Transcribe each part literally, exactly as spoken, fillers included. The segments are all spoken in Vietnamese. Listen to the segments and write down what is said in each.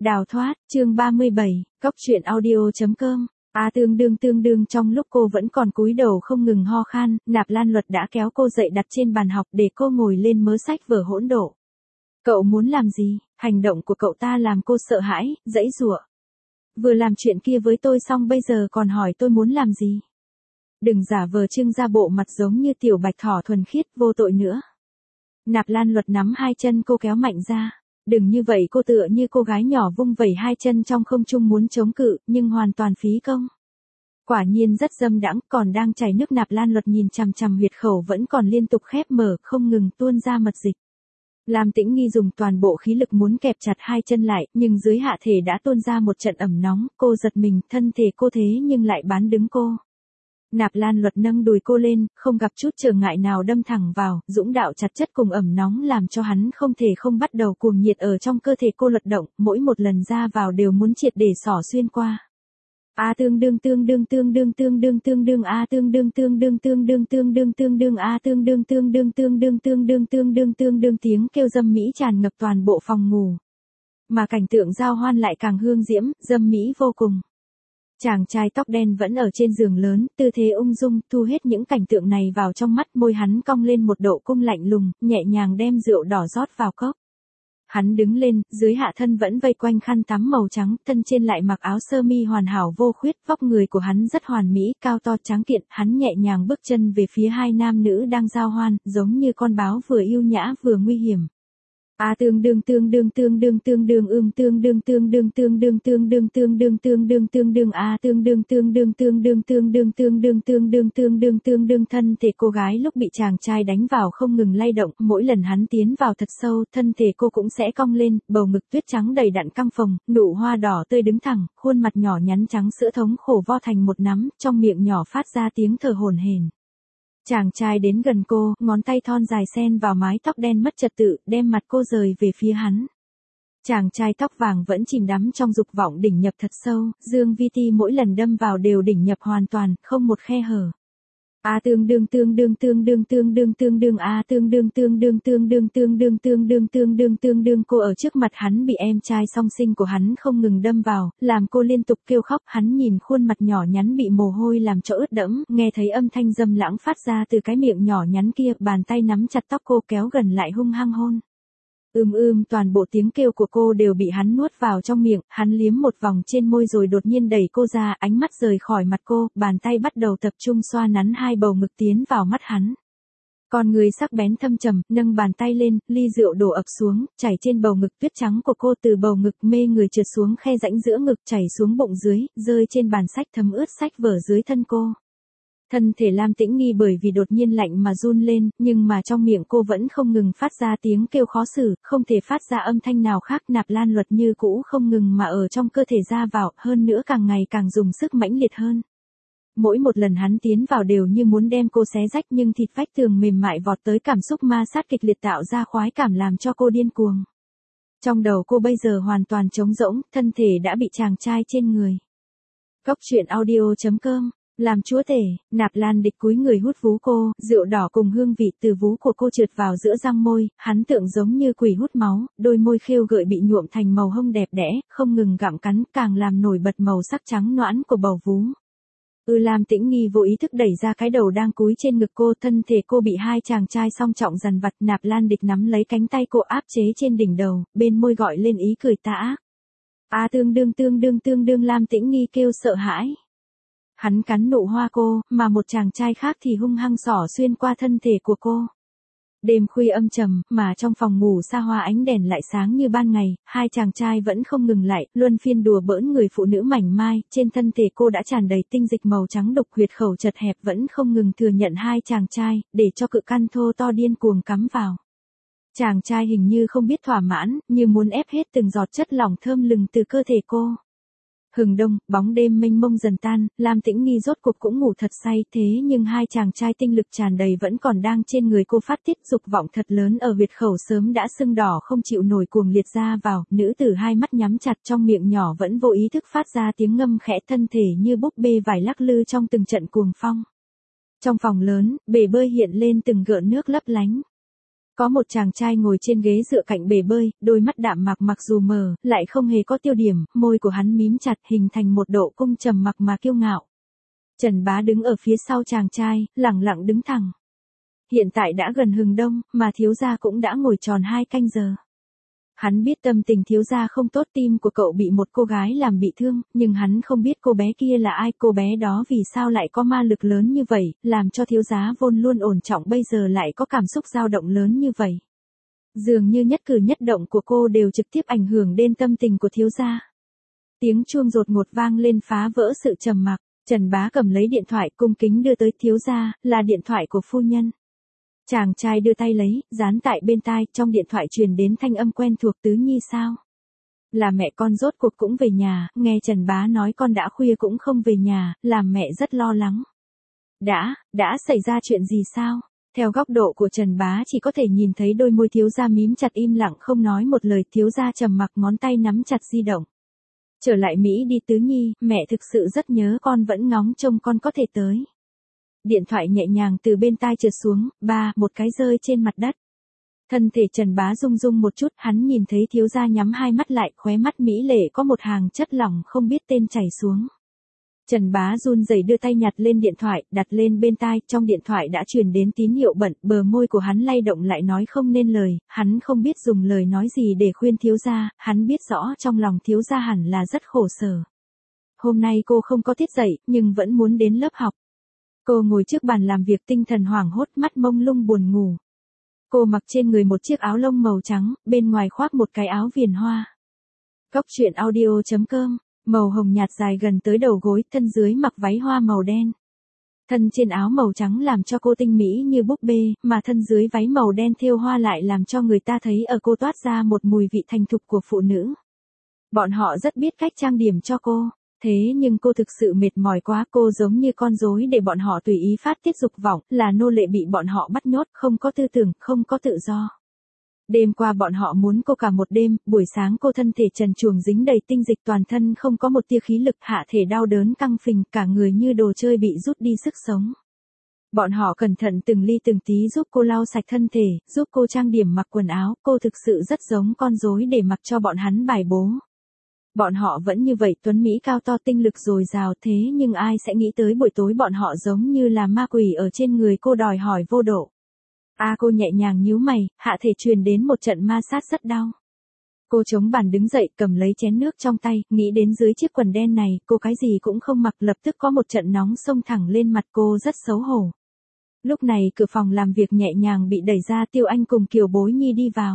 Đào thoát, chương ba mươi bảy, Cóc truyện audio.com. A tương đương tương đương trong lúc cô vẫn còn cúi đầu không ngừng ho khan, Nạp Lan Luật đã kéo cô dậy đặt trên bàn học để cô ngồi lên mớ sách vở hỗn độn. Cậu muốn làm gì? Hành động của cậu ta làm cô sợ hãi, giãy giụa. Vừa làm chuyện kia với tôi xong bây giờ còn hỏi tôi muốn làm gì? Đừng giả vờ trưng ra bộ mặt giống như tiểu bạch thỏ thuần khiết vô tội nữa. Nạp Lan Luật nắm hai chân cô kéo mạnh ra. Đừng như vậy, cô tựa như cô gái nhỏ vung vẩy hai chân trong không trung muốn chống cự, nhưng hoàn toàn phí công. Quả nhiên rất dâm đãng, còn đang chảy nước. Nạp Lan Luật nhìn chằm chằm huyệt khẩu vẫn còn liên tục khép mở, không ngừng tuôn ra mật dịch. Lam Tĩnh Nghi dùng toàn bộ khí lực muốn kẹp chặt hai chân lại, nhưng dưới hạ thể đã tuôn ra một trận ẩm nóng, cô giật mình, thân thể cô thế nhưng lại bán đứng cô. Nạp Lan Luật nâng đùi cô lên, không gặp chút trở ngại nào đâm thẳng vào, dũng đạo chặt chất cùng ẩm nóng làm cho hắn không thể không bắt đầu cuồng nhiệt ở trong cơ thể cô lật động, mỗi một lần ra vào đều muốn triệt để xỏ xuyên qua. A tương đương tương đương tương đương tương đương tương đương a tương đương tương đương tương đương tương đương tương đương a tương đương tương đương tương đương tương đương tương đương tương đương tiếng kêu dâm mỹ tràn ngập toàn bộ phòng ngủ. Mà cảnh tượng giao hoan lại càng hương diễm, dâm mỹ vô cùng. Chàng trai tóc đen vẫn ở trên giường lớn, tư thế ung dung, thu hết những cảnh tượng này vào trong mắt, môi hắn cong lên một độ cung lạnh lùng, nhẹ nhàng đem rượu đỏ rót vào cốc. Hắn đứng lên, dưới hạ thân vẫn vây quanh khăn tắm màu trắng, thân trên lại mặc áo sơ mi hoàn hảo vô khuyết, vóc người của hắn rất hoàn mỹ, cao to tráng kiện, hắn nhẹ nhàng bước chân về phía hai nam nữ đang giao hoan, giống như con báo vừa yêu nhã vừa nguy hiểm. A tương đương tương đương tương đương tương đương ưm tương đương tương đương tương đương tương đương tương đương tương đương tương đương a tương đương tương đương tương đương tương đương tương đương tương đương tương đương tương đương thân thể cô gái lúc bị chàng trai đánh vào không ngừng lay động, mỗi lần hắn tiến vào thật sâu, thân thể cô cũng sẽ cong lên, bầu ngực tuyết trắng đầy đặn căng phồng, nụ hoa đỏ tươi đứng thẳng, khuôn mặt nhỏ nhắn trắng sữa thống khổ vo thành một nắm, trong miệng nhỏ phát ra tiếng thở hổn hển. Chàng trai đến gần cô, ngón tay thon dài xen vào mái tóc đen mất trật tự, đem mặt cô rời về phía hắn. Chàng trai tóc vàng vẫn chìm đắm trong dục vọng đỉnh nhập thật sâu, dương vi ti mỗi lần đâm vào đều đỉnh nhập hoàn toàn, không một khe hở. A tương đương tương đương tương đương tương đương tương đương a tương đương tương đương tương đương tương đương tương đương tương đương tương đương cô ở trước mặt hắn bị em trai song sinh của hắn không ngừng đâm vào, làm cô liên tục kêu khóc, hắn nhìn khuôn mặt nhỏ nhắn bị mồ hôi làm cho ướt đẫm, nghe thấy âm thanh dâm lãng phát ra từ cái miệng nhỏ nhắn kia, bàn tay nắm chặt tóc cô kéo gần lại hung hăng hôn. Ưm ưm toàn bộ tiếng kêu của cô đều bị hắn nuốt vào trong miệng, hắn liếm một vòng trên môi rồi đột nhiên đẩy cô ra, ánh mắt rời khỏi mặt cô, bàn tay bắt đầu tập trung xoa nắn hai bầu ngực tiến vào mắt hắn. Con người sắc bén thâm trầm, nâng bàn tay lên, ly rượu đổ ập xuống, chảy trên bầu ngực tuyết trắng của cô, từ bầu ngực mê người trượt xuống khe rãnh giữa ngực, chảy xuống bụng dưới, rơi trên bàn sách thấm ướt sách vở dưới thân cô. Thân thể Lam Tĩnh Nghi bởi vì đột nhiên lạnh mà run lên, nhưng mà trong miệng cô vẫn không ngừng phát ra tiếng kêu khó xử, không thể phát ra âm thanh nào khác. Nạp Lan Luật như cũ không ngừng mà ở trong cơ thể ra vào, hơn nữa càng ngày càng dùng sức mãnh liệt hơn. Mỗi một lần hắn tiến vào đều như muốn đem cô xé rách, nhưng thịt vách tường mềm mại vọt tới cảm xúc ma sát kịch liệt tạo ra khoái cảm làm cho cô điên cuồng. Trong đầu cô bây giờ hoàn toàn trống rỗng, thân thể đã bị chàng trai trên người. Cóc truyện audio.com. Làm chúa tể, Nạp Lan Địch cúi người hút vú cô, rượu đỏ cùng hương vị từ vú của cô trượt vào giữa răng môi, hắn tượng giống như quỷ hút máu, đôi môi khêu gợi bị nhuộm thành màu hông đẹp đẽ, không ngừng gặm cắn, càng làm nổi bật màu sắc trắng nõn của bầu vú. Ư Lam Tĩnh Nghi vô ý thức đẩy ra cái đầu đang cúi trên ngực cô, thân thể cô bị hai chàng trai song trọng dằn vặt. Nạp Lan Địch nắm lấy cánh tay cô áp chế trên đỉnh đầu, bên môi gọi lên ý cười tà ác. A tương đương tương đương tương đương Lam Tĩnh Nghi kêu sợ hãi. Hắn cắn nụ hoa cô, mà một chàng trai khác thì hung hăng xỏ xuyên qua thân thể của cô. Đêm khuya âm trầm, mà trong phòng ngủ xa hoa ánh đèn lại sáng như ban ngày, hai chàng trai vẫn không ngừng lại, luân phiên đùa bỡn người phụ nữ mảnh mai, trên thân thể cô đã tràn đầy tinh dịch màu trắng đục, huyệt khẩu chật hẹp vẫn không ngừng thừa nhận hai chàng trai, để cho cự căn thô to điên cuồng cắm vào. Chàng trai hình như không biết thỏa mãn, như muốn ép hết từng giọt chất lỏng thơm lừng từ cơ thể cô. Hừng đông, bóng đêm mênh mông dần tan, Lam Tĩnh Nghi rốt cuộc cũng ngủ thật say, thế nhưng hai chàng trai tinh lực tràn đầy vẫn còn đang trên người cô phát tiết, dục vọng thật lớn ở huyệt khẩu sớm đã sưng đỏ không chịu nổi cuồng liệt ra vào, nữ tử hai mắt nhắm chặt, trong miệng nhỏ vẫn vô ý thức phát ra tiếng ngâm khẽ, thân thể như búp bê vải lắc lư trong từng trận cuồng phong. Trong phòng lớn, bể bơi hiện lên từng gợn nước lấp lánh. Có một chàng trai ngồi trên ghế dựa cạnh bể bơi, đôi mắt đạm mạc mặc dù mờ, lại không hề có tiêu điểm, môi của hắn mím chặt hình thành một độ cung trầm mặc mà kiêu ngạo. Trần Bá đứng ở phía sau chàng trai, lẳng lặng đứng thẳng. Hiện tại đã gần hừng đông, mà thiếu gia cũng đã ngồi tròn hai canh giờ. Hắn biết tâm tình thiếu gia không tốt, tim của cậu bị một cô gái làm bị thương, nhưng hắn không biết cô bé kia là ai, cô bé đó vì sao lại có ma lực lớn như vậy, làm cho thiếu gia vốn luôn ổn trọng bây giờ lại có cảm xúc dao động lớn như vậy. Dường như nhất cử nhất động của cô đều trực tiếp ảnh hưởng đến tâm tình của thiếu gia. Tiếng chuông đột ngột vang lên phá vỡ sự trầm mặc, Trần Bá cầm lấy điện thoại cung kính đưa tới thiếu gia, là điện thoại của phu nhân. Chàng trai đưa tay lấy, dán tại bên tai, trong điện thoại truyền đến thanh âm quen thuộc, Tứ Nhi sao? Là mẹ con rốt cuộc cũng về nhà, nghe Trần Bá nói con đã khuya cũng không về nhà, làm mẹ rất lo lắng. Đã, đã xảy ra chuyện gì sao? Theo góc độ của Trần Bá chỉ có thể nhìn thấy đôi môi thiếu gia mím chặt im lặng không nói một lời, thiếu gia trầm mặc ngón tay nắm chặt di động. Trở lại Mỹ đi Tứ Nhi, mẹ thực sự rất nhớ con, vẫn ngóng trông con có thể tới. Điện thoại nhẹ nhàng từ bên tai trượt xuống, ba, một cái rơi trên mặt đất. Thân thể Trần Bá rung rung một chút, hắn nhìn thấy thiếu gia nhắm hai mắt lại, khóe mắt mỹ lệ có một hàng chất lỏng không biết tên chảy xuống. Trần Bá run rẩy đưa tay nhặt lên điện thoại, đặt lên bên tai, trong điện thoại đã truyền đến tín hiệu bận, bờ môi của hắn lay động lại nói không nên lời, hắn không biết dùng lời nói gì để khuyên thiếu gia, hắn biết rõ trong lòng thiếu gia hẳn là rất khổ sở. Hôm nay cô không có tiết dạy, nhưng vẫn muốn đến lớp học. Cô ngồi trước bàn làm việc tinh thần hoảng hốt, mắt mông lung buồn ngủ. Cô mặc trên người một chiếc áo lông màu trắng, bên ngoài khoác một cái áo viền hoa. Cốc truyện audio chấm com, màu hồng nhạt dài gần tới đầu gối, thân dưới mặc váy hoa màu đen. Thân trên áo màu trắng làm cho cô tinh mỹ như búp bê, mà thân dưới váy màu đen thêu hoa lại làm cho người ta thấy ở cô toát ra một mùi vị thành thục của phụ nữ. Bọn họ rất biết cách trang điểm cho cô. Thế nhưng cô thực sự mệt mỏi quá, cô giống như con rối để bọn họ tùy ý phát tiết dục vọng, là nô lệ bị bọn họ bắt nhốt, không có tư tưởng, không có tự do. Đêm qua bọn họ muốn cô cả một đêm, buổi sáng cô thân thể trần truồng dính đầy tinh dịch, toàn thân không có một tia khí lực, hạ thể đau đớn căng phình, cả người như đồ chơi bị rút đi sức sống. Bọn họ cẩn thận từng ly từng tí giúp cô lau sạch thân thể, giúp cô trang điểm mặc quần áo, cô thực sự rất giống con rối để mặc cho bọn hắn bài bố. Bọn họ vẫn như vậy, tuấn Mỹ cao to, tinh lực dồi dào, thế nhưng ai sẽ nghĩ tới buổi tối bọn họ giống như là ma quỷ ở trên người cô, đòi hỏi vô độ. A à, cô nhẹ nhàng nhíu mày, hạ thể truyền đến một trận ma sát rất đau. Cô chống bàn đứng dậy, cầm lấy chén nước trong tay, nghĩ đến dưới chiếc quần đen này, cô cái gì cũng không mặc, lập tức có một trận nóng xông thẳng lên mặt cô, rất xấu hổ. Lúc này cửa phòng làm việc nhẹ nhàng bị đẩy ra, Tiêu Anh cùng Kiều Bối Nhi đi vào.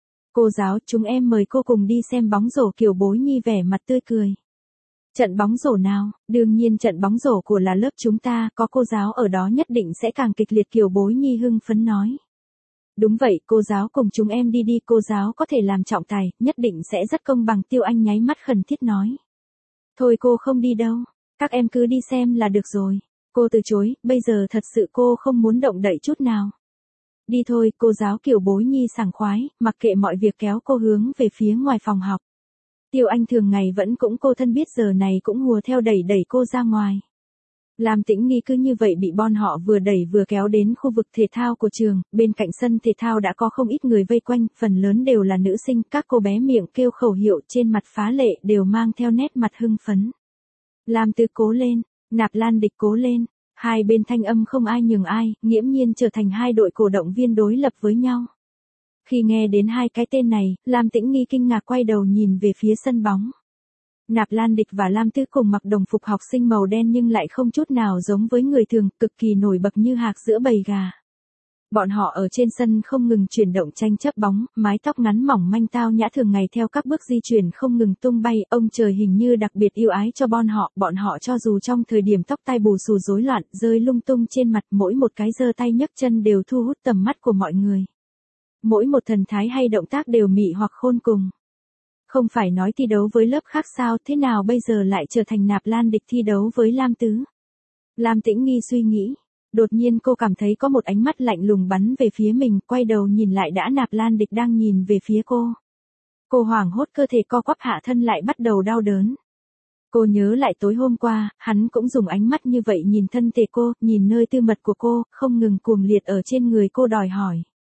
Cô giáo, chúng em mời cô cùng đi xem bóng rổ, Kiều Bối Nhi vẻ mặt tươi cười. Trận bóng rổ nào? Đương nhiên trận bóng rổ của là lớp chúng ta, có cô giáo ở đó nhất định sẽ càng kịch liệt, Kiều Bối Nhi hưng phấn nói. Đúng vậy, cô giáo cùng chúng em đi đi, cô giáo có thể làm trọng tài, nhất định sẽ rất công bằng, Tiêu Anh nháy mắt khẩn thiết nói. Thôi cô không đi đâu, các em cứ đi xem là được rồi. Cô từ chối, bây giờ thật sự cô không muốn động đậy chút nào. Đi thôi, cô giáo Kiều Bối Nhi sảng khoái, mặc kệ mọi việc kéo cô hướng về phía ngoài phòng học. Tiêu Anh thường ngày vẫn cũng cô thân biết giờ này cũng hùa theo đẩy đẩy cô ra ngoài. Lam Tĩnh Nghi cứ như vậy bị bọn họ vừa đẩy vừa kéo đến khu vực thể thao của trường, bên cạnh sân thể thao đã có không ít người vây quanh, phần lớn đều là nữ sinh, các cô bé miệng kêu khẩu hiệu, trên mặt phá lệ đều mang theo nét mặt hưng phấn. Lam Tứ cố lên, Nạp Lan Địch cố lên. Hai bên thanh âm không ai nhường ai, nghiễm nhiên trở thành hai đội cổ động viên đối lập với nhau. Khi nghe đến hai cái tên này, Lam Tĩnh Nghi kinh ngạc quay đầu nhìn về phía sân bóng. Nạp Lan Địch và Lam Tứ cùng mặc đồng phục học sinh màu đen nhưng lại không chút nào giống với người thường, cực kỳ nổi bật như hạc giữa bầy gà. Bọn họ ở trên sân không ngừng chuyển động tranh chấp bóng, mái tóc ngắn mỏng manh tao nhã thường ngày theo các bước di chuyển không ngừng tung bay, ông trời hình như đặc biệt yêu ái cho bọn họ, bọn họ cho dù trong thời điểm tóc tai bù xù rối loạn, rơi lung tung trên mặt, mỗi một cái giơ tay nhấc chân đều thu hút tầm mắt của mọi người. Mỗi một thần thái hay động tác đều mị hoặc khôn cùng. Không phải nói thi đấu với lớp khác sao, thế nào bây giờ lại trở thành Nạp Lan Địch thi đấu với Lam Tứ? Lam Tĩnh Nghi suy nghĩ. Đột nhiên cô cảm thấy có một ánh mắt lạnh lùng bắn về phía mình, quay đầu nhìn lại đã Nạp Lan Địch đang nhìn về phía cô. Cô hoảng hốt, cơ thể co quắp, hạ thân lại bắt đầu đau đớn. Cô nhớ lại tối hôm qua, hắn cũng dùng ánh mắt như vậy nhìn thân thể cô, nhìn nơi tư mật của cô, không ngừng cuồng liệt ở trên người cô đòi hỏi.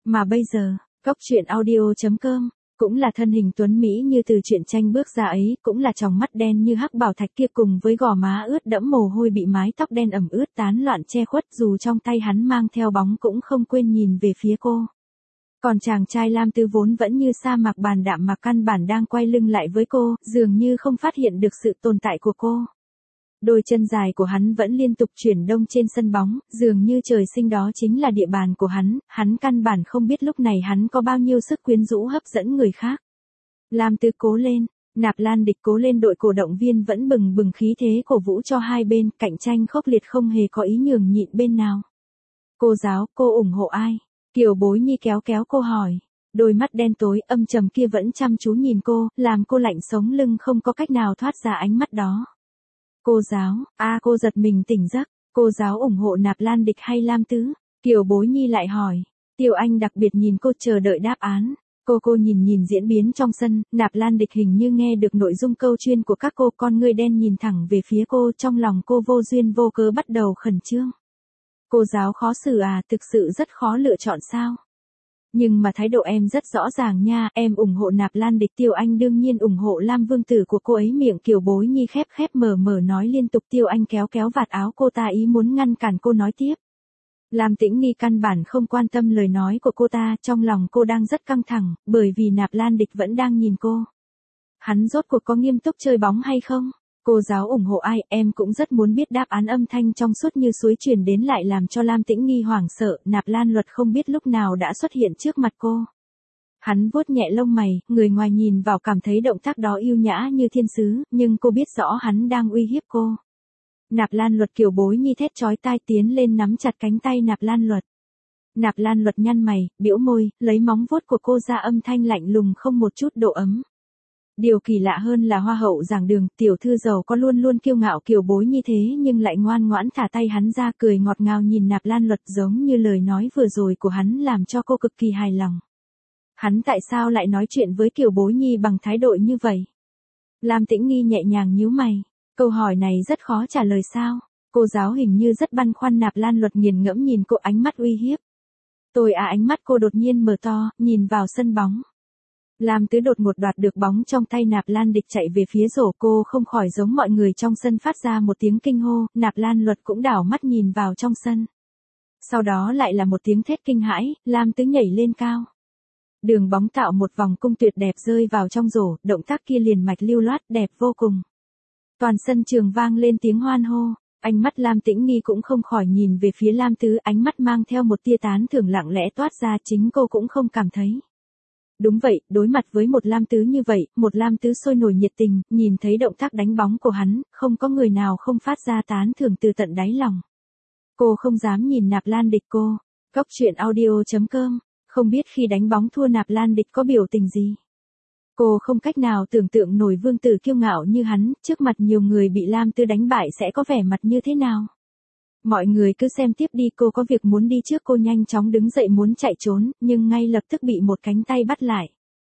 Mà bây giờ, Cốc truyện audio chấm com, cũng là thân hình tuấn Mỹ như từ truyện tranh bước ra ấy, cũng là tròng mắt đen như hắc bảo thạch kia cùng với gò má ướt đẫm mồ hôi bị mái tóc đen ẩm ướt tán loạn che khuất dù trong tay hắn mang theo bóng cũng không quên nhìn về phía cô. Còn chàng trai Lam Tứ vốn vẫn như sa mạc bàn đạm mà căn bản đang quay lưng lại với cô, dường như không phát hiện được sự tồn tại của cô. Đôi chân dài của hắn vẫn liên tục chuyển động trên sân bóng, dường như trời sinh đó chính là địa bàn của hắn, hắn căn bản không biết lúc này hắn có bao nhiêu sức quyến rũ hấp dẫn người khác. Lam Tứ cố lên, Nạp Lan Địch cố lên, đội cổ động viên vẫn bừng bừng khí thế cổ vũ cho hai bên, cạnh tranh khốc liệt không hề có ý nhường nhịn bên nào. Cô giáo, cô ủng hộ ai? Kiều Bối Nhi kéo kéo cô hỏi. Đôi mắt đen tối âm trầm kia vẫn chăm chú nhìn cô, làm cô lạnh sống lưng không có cách nào thoát ra ánh mắt đó. Cô giáo, a à, cô giật mình tỉnh giấc, cô giáo ủng hộ Nạp Lan Địch hay Lam Tứ? Kiều Bối Nhi lại hỏi. Tiêu Anh đặc biệt nhìn cô chờ đợi đáp án. Cô cô nhìn nhìn diễn biến trong sân, Nạp Lan Địch hình như nghe được nội dung câu chuyên của các cô, con ngươi đen nhìn thẳng về phía cô, trong lòng cô vô duyên vô cớ bắt đầu khẩn trương. Cô giáo khó xử à, thực sự rất khó lựa chọn sao? Nhưng mà thái độ em rất rõ ràng nha, em ủng hộ Nạp Lan Địch. Tiêu Anh đương nhiên ủng hộ Lam Vương Tử của cô ấy. Miệng Kiều Bối Nhi khép khép mở mở nói liên tục. Tiêu Anh kéo kéo vạt áo cô ta ý muốn ngăn cản cô nói tiếp. Lam Tĩnh Nghi căn bản không quan tâm lời nói của cô ta, trong lòng cô đang rất căng thẳng, bởi vì Nạp Lan Địch vẫn đang nhìn cô. Hắn rốt cuộc có nghiêm túc chơi bóng hay không? Cô giáo ủng hộ ai? Em cũng rất muốn biết đáp án. Âm thanh trong suốt như suối truyền đến lại làm cho Lam Tĩnh Nghi hoảng sợ. Nạp Lan Luật không biết lúc nào đã xuất hiện trước mặt cô. Hắn vuốt nhẹ lông mày, người ngoài nhìn vào cảm thấy động tác đó yêu nhã như thiên sứ, nhưng cô biết rõ hắn đang uy hiếp cô. Nạp Lan Luật. Kiều Bối Nhi thét chói tai tiến lên nắm chặt cánh tay Nạp Lan Luật. Nạp Lan Luật nhăn mày, bĩu môi, lấy móng vuốt của cô ra, âm thanh lạnh lùng không một chút độ ấm. Điều kỳ lạ hơn là hoa hậu giảng đường, tiểu thư giàu có luôn luôn kiêu ngạo Kiều Bối Nhi thế nhưng lại ngoan ngoãn thả tay hắn ra, cười ngọt ngào nhìn Nạp Lan Luật, giống như lời nói vừa rồi của hắn làm cho cô cực kỳ hài lòng. Hắn tại sao lại nói chuyện với Kiều Bối Nhi bằng thái độ như vậy? Lam Tĩnh Nghi nhẹ nhàng nhíu mày, câu hỏi này rất khó trả lời sao? Cô giáo hình như rất băn khoăn. Nạp Lan Luật nghiền ngẫm nhìn cô, ánh mắt uy hiếp. Tôi à, ánh mắt cô đột nhiên mở to, nhìn vào sân bóng. Lam Tứ đột ngột đoạt được bóng trong tay Nạp Lan Địch, chạy về phía rổ, cô không khỏi giống mọi người trong sân phát ra một tiếng kinh hô. Nạp Lan Luật cũng đảo mắt nhìn vào trong sân. Sau đó lại là một tiếng thét kinh hãi, Lam Tứ nhảy lên cao. Đường bóng tạo một vòng cung tuyệt đẹp rơi vào trong rổ, động tác kia liền mạch lưu loát đẹp vô cùng. Toàn sân trường vang lên tiếng hoan hô, ánh mắt Lam Tĩnh Nghi cũng không khỏi nhìn về phía Lam Tứ, ánh mắt mang theo một tia tán thưởng lặng lẽ toát ra, chính cô cũng không cảm thấy. Đúng vậy, đối mặt với một Lam Tứ như vậy, một Lam Tứ sôi nổi nhiệt tình, nhìn thấy động tác đánh bóng của hắn, không có người nào không phát ra tán thưởng từ tận đáy lòng. Cô không dám nhìn Nạp Lan Địch. Cô, Cốc truyện audio chấm com, không biết khi đánh bóng thua Nạp Lan Địch có biểu tình gì. Cô không cách nào tưởng tượng nổi vương tử kiêu ngạo như hắn, trước mặt nhiều người bị Lam Tứ đánh bại sẽ có vẻ mặt như thế nào. Mọi người cứ xem tiếp đi, cô có việc muốn đi trước. Cô nhanh chóng đứng dậy muốn chạy trốn, nhưng ngay lập tức bị một cánh tay bắt lại.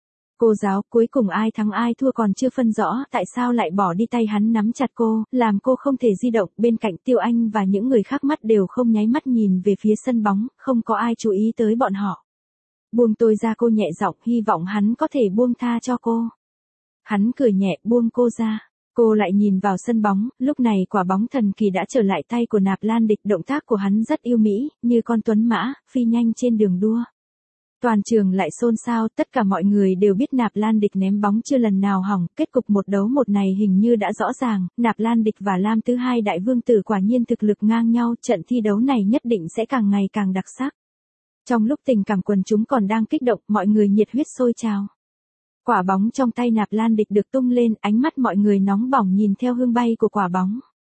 Cô giáo, cuối cùng ai thắng ai thua còn chưa phân rõ, tại sao lại bỏ đi? Tay hắn nắm chặt cô, làm cô không thể di động. Bên cạnh Tiêu Anh và những người khác mắt đều không nháy mắt nhìn về phía sân bóng, không có ai chú ý tới bọn họ. Buông tôi ra, cô nhẹ giọng, hy vọng hắn có thể buông tha cho cô. Hắn cười nhẹ, buông cô ra. Cô lại nhìn vào sân bóng, lúc này quả bóng thần kỳ đã trở lại tay của Nạp Lan Địch, động tác của hắn rất yêu mỹ, như con tuấn mã, phi nhanh trên đường đua. Toàn trường lại xôn xao, tất cả mọi người đều biết Nạp Lan Địch ném bóng chưa lần nào hỏng, kết cục một đấu một này hình như đã rõ ràng, Nạp Lan Địch và Lam Tứ hai đại vương tử quả nhiên thực lực ngang nhau, trận thi đấu này nhất định sẽ càng ngày càng đặc sắc. Trong lúc tình cảm quần chúng còn đang kích động, mọi người nhiệt huyết sôi trào. Quả bóng trong tay Nạp Lan Địch được tung lên, ánh mắt mọi người nóng bỏng nhìn theo hương bay của quả bóng.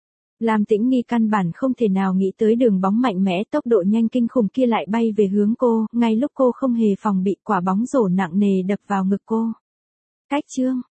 Lam Tĩnh Nghi căn bản không thể nào nghĩ tới đường bóng mạnh mẽ, tốc độ nhanh kinh khủng kia lại bay về hướng cô, ngay lúc cô không hề phòng bị, quả bóng rổ nặng nề đập vào ngực cô. Cách chương